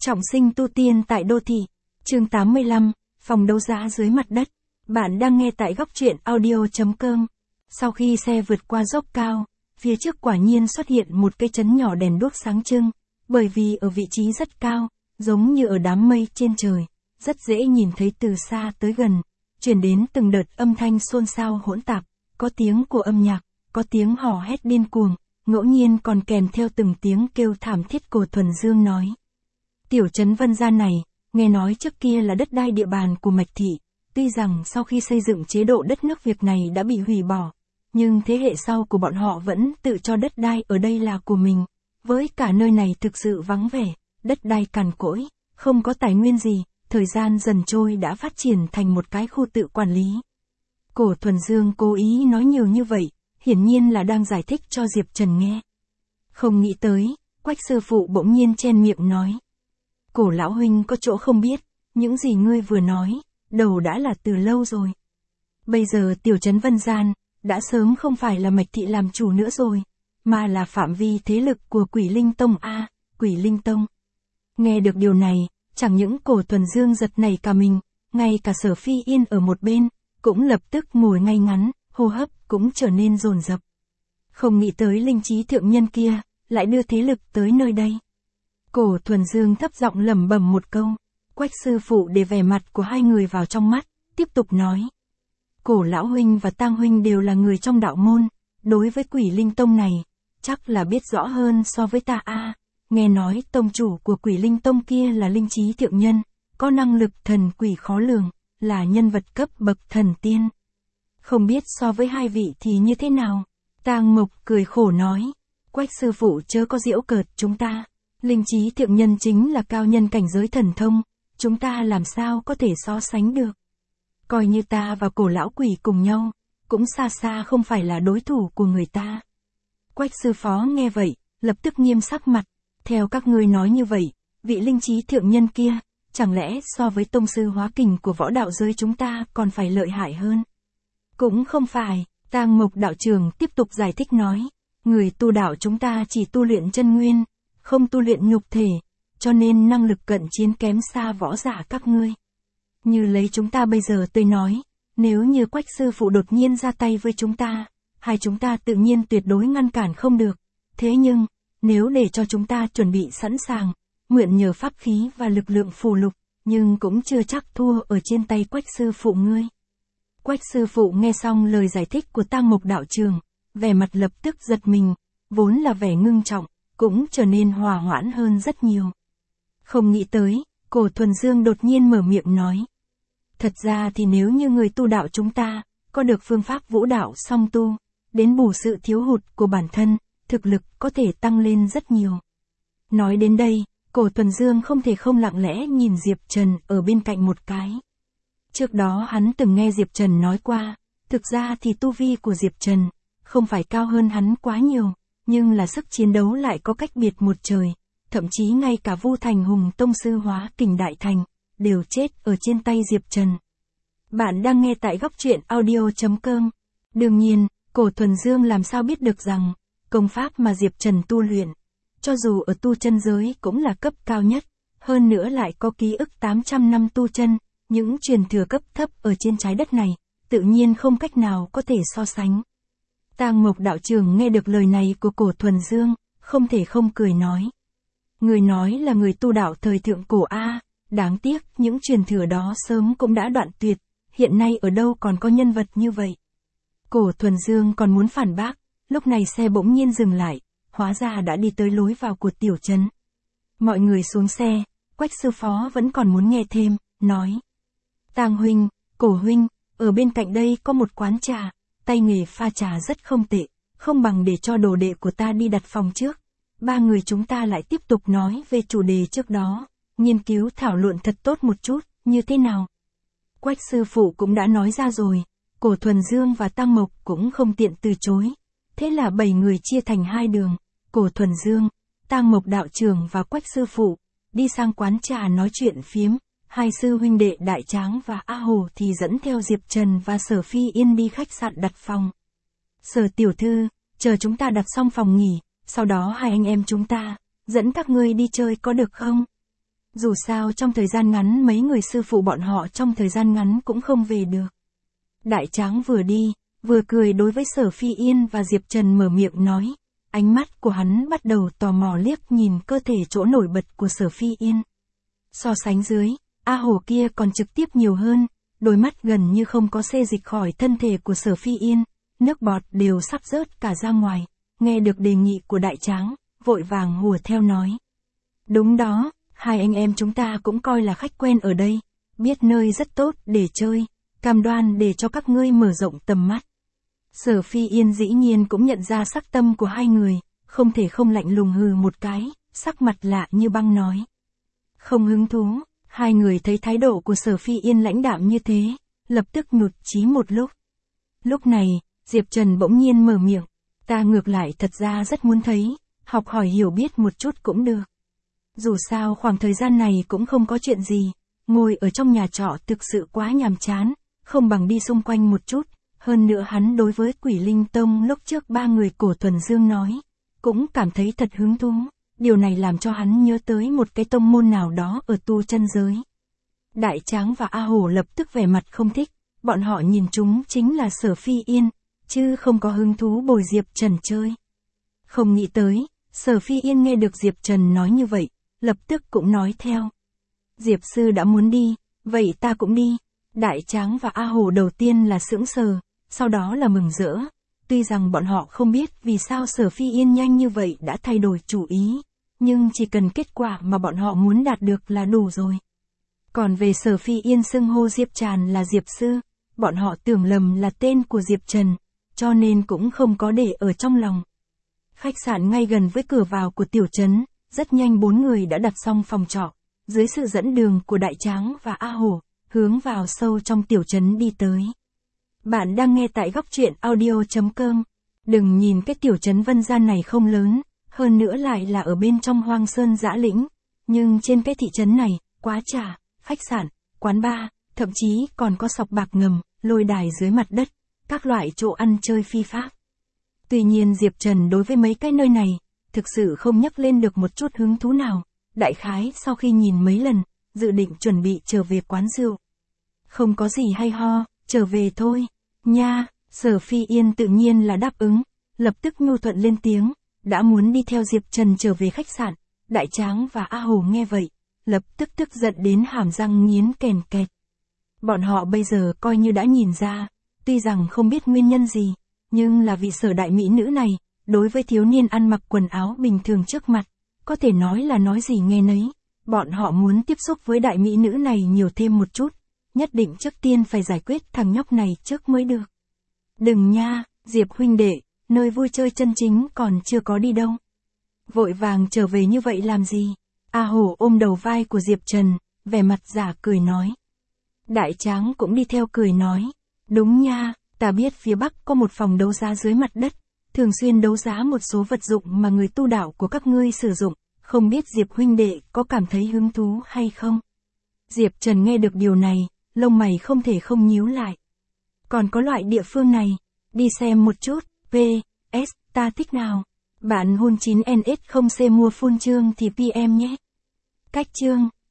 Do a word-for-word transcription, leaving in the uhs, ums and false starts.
Trọng sinh tu tiên tại đô thị. Chương tám mươi lăm, phòng đấu giá dưới mặt đất. Bạn đang nghe tại góc truyện audio chấm com. Sau khi xe vượt qua dốc cao, phía trước quả nhiên xuất hiện một cây trấn nhỏ đèn đuốc sáng trưng, bởi vì ở vị trí rất cao, giống như ở đám mây trên trời, rất dễ nhìn thấy từ xa tới gần, truyền đến từng đợt âm thanh xôn xao hỗn tạp, có tiếng của âm nhạc, có tiếng hò hét điên cuồng, ngẫu nhiên còn kèm theo từng tiếng kêu thảm thiết. Cổ Thuần Dương nói. Tiểu trấn Vân Gia này, nghe nói trước kia là đất đai địa bàn của Mạch Thị, tuy rằng sau khi xây dựng chế độ đất nước việc này đã bị hủy bỏ, nhưng thế hệ sau của bọn họ vẫn tự cho đất đai ở đây là của mình, với cả nơi này thực sự vắng vẻ, đất đai cằn cỗi, không có tài nguyên gì, thời gian dần trôi đã phát triển thành một cái khu tự quản lý. Cổ Thuần Dương cố ý nói nhiều như vậy, hiển nhiên là đang giải thích cho Diệp Trần nghe. Không nghĩ tới, Quách sư phụ bỗng nhiên chen miệng nói. Cổ lão huynh có chỗ không biết, những gì ngươi vừa nói, đầu đã là từ lâu rồi. Bây giờ tiểu trấn Vân Gian, đã sớm không phải là Mạch Thị làm chủ nữa rồi, mà là phạm vi thế lực của Quỷ Linh Tông a, Quỷ Linh Tông. Nghe được điều này, chẳng những Cổ Thuần Dương giật nảy cả mình, ngay cả Sở Phi Yên ở một bên, cũng lập tức ngồi ngay ngắn, hô hấp cũng trở nên dồn dập. Không nghĩ tới linh trí thượng nhân kia, lại đưa thế lực tới nơi đây. Cổ Thuần Dương thấp giọng lẩm bẩm một câu, Quách sư phụ để vẻ mặt của hai người vào trong mắt, tiếp tục nói. Cổ lão huynh và Tang huynh đều là người trong đạo môn, đối với Quỷ Linh Tông này, chắc là biết rõ hơn so với ta a. Nghe nói tông chủ của Quỷ Linh Tông kia là linh trí thượng nhân, có năng lực thần quỷ khó lường, là nhân vật cấp bậc thần tiên. Không biết so với hai vị thì như thế nào? Tang Mộc cười khổ nói, Quách sư phụ chớ có giễu cợt chúng ta. Linh trí thượng nhân chính là cao nhân cảnh giới thần thông, chúng ta làm sao có thể so sánh được. Coi như ta và cổ lão quỷ cùng nhau, cũng xa xa không phải là đối thủ của người ta. Quách sư phó nghe vậy, lập tức nghiêm sắc mặt, theo các ngươi nói như vậy, vị linh trí thượng nhân kia, chẳng lẽ so với tông sư hóa kình của võ đạo giới chúng ta còn phải lợi hại hơn? Cũng không phải, Tang Mộc đạo trưởng tiếp tục giải thích nói, người tu đạo chúng ta chỉ tu luyện chân nguyên, không tu luyện nhục thể, cho nên năng lực cận chiến kém xa võ giả các ngươi. Như lấy chúng ta bây giờ tôi nói, nếu như Quách sư phụ đột nhiên ra tay với chúng ta, hai chúng ta tự nhiên tuyệt đối ngăn cản không được. Thế nhưng, nếu để cho chúng ta chuẩn bị sẵn sàng, mượn nhờ pháp khí và lực lượng phù lục, nhưng cũng chưa chắc thua ở trên tay Quách sư phụ ngươi. Quách sư phụ nghe xong lời giải thích của Tang Mộc đạo trường, vẻ mặt lập tức giật mình, vốn là vẻ ngưng trọng, cũng trở nên hòa hoãn hơn rất nhiều. Không nghĩ tới, Cổ Thuần Dương đột nhiên mở miệng nói. Thật ra thì nếu như người tu đạo chúng ta, có được phương pháp vũ đạo song tu, đến bù sự thiếu hụt của bản thân, thực lực có thể tăng lên rất nhiều. Nói đến đây, Cổ Thuần Dương không thể không lặng lẽ nhìn Diệp Trần ở bên cạnh một cái. Trước đó hắn từng nghe Diệp Trần nói qua, thực ra thì tu vi của Diệp Trần, không phải cao hơn hắn quá nhiều, nhưng là sức chiến đấu lại có cách biệt một trời, thậm chí ngay cả Vu Thành Hùng tông sư hóa kình đại thành, đều chết ở trên tay Diệp Trần. Bạn đang nghe tại góc truyện audio chấm com. Đương nhiên, Cổ Thuần Dương làm sao biết được rằng, công pháp mà Diệp Trần tu luyện, cho dù ở tu chân giới cũng là cấp cao nhất, hơn nữa lại có ký ức tám trăm năm tu chân, những truyền thừa cấp thấp ở trên trái đất này, tự nhiên không cách nào có thể so sánh. Tang Mộc đạo trưởng nghe được lời này của Cổ Thuần Dương, không thể không cười nói. Người nói là người tu đạo thời thượng cổ A, đáng tiếc những truyền thừa đó sớm cũng đã đoạn tuyệt, hiện nay ở đâu còn có nhân vật như vậy. Cổ Thuần Dương còn muốn phản bác, lúc này xe bỗng nhiên dừng lại, hóa ra đã đi tới lối vào của tiểu trấn. Mọi người xuống xe, Quách sư phó vẫn còn muốn nghe thêm, nói. Tang huynh, Cổ huynh, ở bên cạnh đây có một quán trà, tay nghề pha trà rất không tệ, không bằng để cho đồ đệ của ta đi đặt phòng trước. Ba người chúng ta lại tiếp tục nói về chủ đề trước đó, nghiên cứu thảo luận thật tốt một chút, như thế nào? Quách sư phụ cũng đã nói ra rồi, Cổ Thuần Dương và Tang Mộc cũng không tiện từ chối. Thế là bảy người chia thành hai đường, Cổ Thuần Dương, Tang Mộc đạo trưởng và Quách sư phụ, đi sang quán trà nói chuyện phiếm. Hai sư huynh đệ Đại Tráng và A Hồ thì dẫn theo Diệp Trần và Sở Phi Yên đi khách sạn đặt phòng. Sở tiểu thư, chờ chúng ta đặt xong phòng nghỉ, sau đó hai anh em chúng ta, dẫn các ngươi đi chơi có được không? Dù sao trong thời gian ngắn mấy người sư phụ bọn họ trong thời gian ngắn cũng không về được. Đại Tráng vừa đi, vừa cười đối với Sở Phi Yên và Diệp Trần mở miệng nói. Ánh mắt của hắn bắt đầu tò mò liếc nhìn cơ thể chỗ nổi bật của Sở Phi Yên. So sánh dưới, A Hổ kia còn trực tiếp nhiều hơn, đôi mắt gần như không có xê dịch khỏi thân thể của Sở Phi Yên, nước bọt đều sắp rớt cả ra ngoài, nghe được đề nghị của Đại Tráng, vội vàng hùa theo nói. Đúng đó, hai anh em chúng ta cũng coi là khách quen ở đây, biết nơi rất tốt để chơi, cam đoan để cho các ngươi mở rộng tầm mắt. Sở Phi Yên dĩ nhiên cũng nhận ra sắc tâm của hai người, không thể không lạnh lùng hừ một cái, sắc mặt lạ như băng nói. Không hứng thú, hai người thấy thái độ của Sở Phi Yên lãnh đạm như thế, lập tức nhụt chí một lúc. Lúc này, Diệp Trần bỗng nhiên mở miệng, ta ngược lại thật ra rất muốn thấy, học hỏi hiểu biết một chút cũng được. Dù sao khoảng thời gian này cũng không có chuyện gì, ngồi ở trong nhà trọ thực sự quá nhàm chán, không bằng đi xung quanh một chút. Hơn nữa hắn đối với Quỷ Linh Tông lúc trước ba người Cổ Thuần Dương nói, cũng cảm thấy thật hứng thú, điều này làm cho hắn nhớ tới một cái tông môn nào đó ở tu chân giới. Đại Tráng và A Hổ lập tức vẻ mặt không thích, bọn họ nhìn chúng chính là Sở Phi Yên, chứ không có hứng thú bồi Diệp Trần chơi. Không nghĩ tới, Sở Phi Yên nghe được Diệp Trần nói như vậy, lập tức cũng nói theo. Diệp sư đã muốn đi, vậy ta cũng đi. Đại Tráng và A Hổ đầu tiên là sững sờ, sau đó là mừng rỡ. Tuy rằng bọn họ không biết vì sao Sở Phi Yên nhanh như vậy đã thay đổi chủ ý, nhưng chỉ cần kết quả mà bọn họ muốn đạt được là đủ rồi. Còn về Sở Phi Yên xưng hô Diệp Tràn là Diệp sư, bọn họ tưởng lầm là tên của Diệp Trần, cho nên cũng không có để ở trong lòng. Khách sạn ngay gần với cửa vào của tiểu trấn, rất nhanh bốn người đã đặt xong phòng trọ, dưới sự dẫn đường của Đại Tráng và A Hổ, hướng vào sâu trong tiểu trấn đi tới. Bạn đang nghe tại góc truyện audio chấm com. Đừng nhìn cái tiểu trấn Vân Gian này không lớn, hơn nữa lại là ở bên trong hoang sơn dã lĩnh, nhưng trên cái thị trấn này, quá trà, khách sạn, quán bar, thậm chí còn có sọc bạc ngầm, lôi đài dưới mặt đất, các loại chỗ ăn chơi phi pháp. Tuy nhiên Diệp Trần đối với mấy cái nơi này, thực sự không nhắc lên được một chút hứng thú nào, đại khái sau khi nhìn mấy lần, dự định chuẩn bị trở về quán rượu. Không có gì hay ho, trở về thôi, nha. Sở Phi Yên tự nhiên là đáp ứng, lập tức nhu thuận lên tiếng, đã muốn đi theo Diệp Trần trở về khách sạn. Đại Tráng và A Hồ nghe vậy, lập tức tức giận đến hàm răng nghiến kèn kẹt. Bọn họ bây giờ coi như đã nhìn ra, tuy rằng không biết nguyên nhân gì, nhưng là vị Sở đại mỹ nữ này, đối với thiếu niên ăn mặc quần áo bình thường trước mặt, có thể nói là nói gì nghe nấy. Bọn họ muốn tiếp xúc với đại mỹ nữ này nhiều thêm một chút, nhất định trước tiên phải giải quyết thằng nhóc này trước mới được. Đừng nha, Diệp huynh đệ, nơi vui chơi chân chính còn chưa có đi đâu. Vội vàng trở về như vậy làm gì? A Hổ ôm đầu vai của Diệp Trần, vẻ mặt giả cười nói. Đại Tráng cũng đi theo cười nói. Đúng nha, ta biết phía Bắc có một phòng đấu giá dưới mặt đất, thường xuyên đấu giá một số vật dụng mà người tu đạo của các ngươi sử dụng, không biết Diệp huynh đệ có cảm thấy hứng thú hay không? Diệp Trần nghe được điều này, lông mày không thể không nhíu lại. Còn có loại địa phương này, đi xem một chút, pê ét, ta thích nào? Bạn hôn chín en ét không xê mua full chương thì pê em nhé. Cách chương